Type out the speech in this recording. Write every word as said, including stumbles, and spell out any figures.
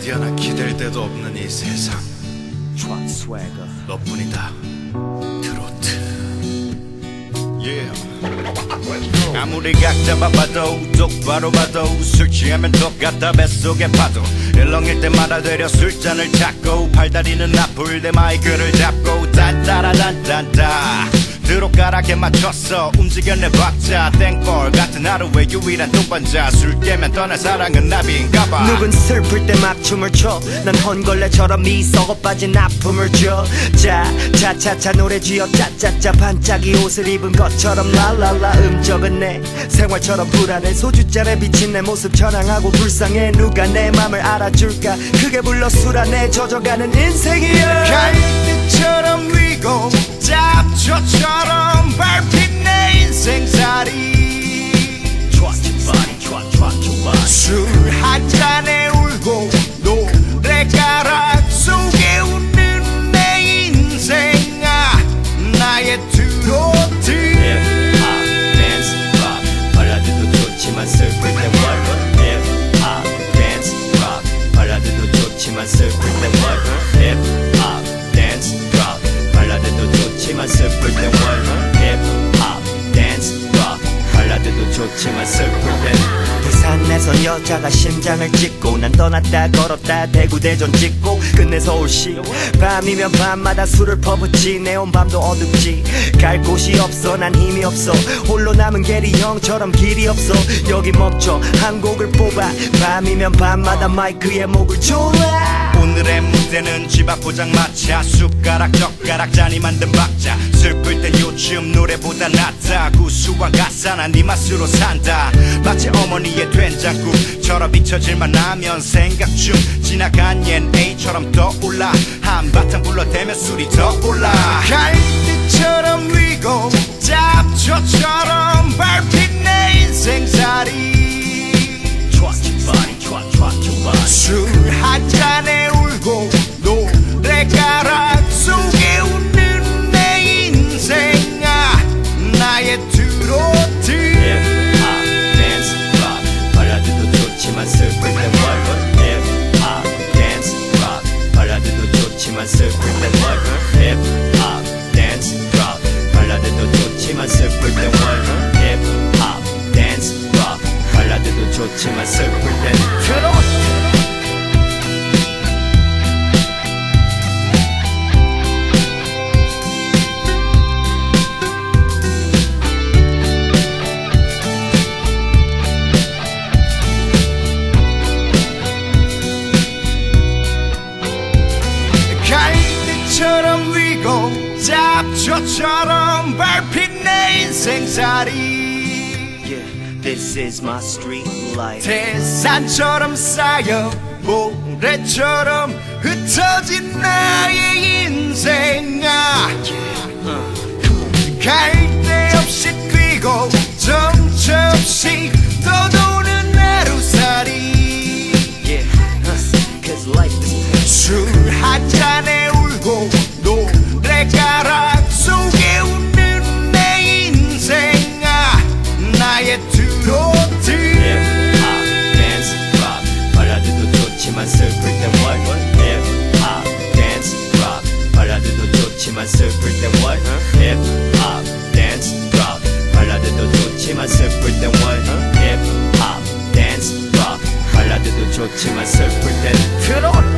어디 하나 기댈 데도 없는 이 세상, 너뿐이다. 트로트. Yeah. 아무리 각 잡아봐도 똑바로 봐도 술 취하면 똑같다 뱃속의 파도. 일렁일 때마다 되려 술잔을 찾고 팔다리는 아플 때 마이크를 잡고 딴따라단딴따 드롭가락에 맞췄어 움직여내 박자. 땡벌 같은 하루의 유일한 동반자. 술 깨면 떠날 사랑은 나비인가봐. 누군 슬플 때 막 춤을 춰. 난 헌걸레처럼 네 썩어 빠진 아픔을 줘. 자 차차차 노래 지어 짜짜짜 반짝이 옷을 입은 것처럼 랄랄라. 음적은 내 생활처럼 불안해. 소주잔에 비친 내 모습 천황하고 불쌍해. 누가 내 맘을 알아줄까. 크게 불러 술 안에 젖어가는 인생이야. 갈대처럼 위고 잡초처럼 밟힌 내 인생살이. 술 한 잔에 울고 노래가락 속에 웃는 내 인생아. 나의 트로트. 힙합, 댄스, 락 발라드도 좋지만 슬플 땐 월. 힙합, 댄스, 락 발라드도 좋지만 슬플 땐 월. 힙합, 댄스, 락 발라드도 좋지만 슬플 땐 월. 힙합, 댄스, 락 발라드도 좋지만 슬플 땐. 부산에선 여자가 심장을 찍고 난 떠났다 걸었다 대구 대전 찍고 끝내 서울시. 밤이면 밤마다 술을 퍼붓지. 내 온 밤도 어둡지. 갈 곳이 없어 난 힘이 없어. 홀로 남은 게리 형처럼 길이 없어. 여기 멈춰 한 곡을 뽑아. 밤이면 밤마다 마이크에 목을 졸라. 오늘의 무대는 집 앞 포장마차. 숟가락 젓가락 잔이 만든 박자. 슬플 땐 요즘 노래보다 낫다. 구수한 가사 난 네 맛으로 산다. 마치 어머니의 된장국처럼 잊혀질만 하면 생각 중 지나간 옛 A처럼 떠올라. 한바탕 불러대면 술이 더 올라. 갈대처럼 위고 잡초처럼 밟힌 내 인생살이. 술 한 잔에 울고 노래가락 속에 웃는 내 인생아. 나의 트로트. 힙합, 댄스, 락 발라드도 좋지만 슬플 땐 월. 힙합, 댄스, 락 발라드도 좋지만 슬플 땐 월. 힙합, 댄스, 락 발라드도 좋지만 슬플 땐 월. 힙합, 댄스, 락 발라드도 좋지만 슬플 땐 트로트. 갈대처럼 위고 잡초처럼 밟힌 내 인생살이. Yeah, this is my street life. 태산처럼 쌓여 모래처럼 흩어진 나의 인생아. 갈데 없이 뛰고 정처 없이 떠도는 하루살이. Cause life is 술 한 잔에 울고 노래가락 속에 웃는 내 인생아. 나의 트로트. 힙합, 댄스, 락 발라드도 좋지만 슬플 땐 월. 힙합, 댄스, 락 발라드도 좋지만 슬플 땐 월. 힙합, 댄스, 락 발라드도 좋지만 슬플 땐 월. 힙합, 댄스, 락 발라드도 좋지만 슬플 땐 트로트.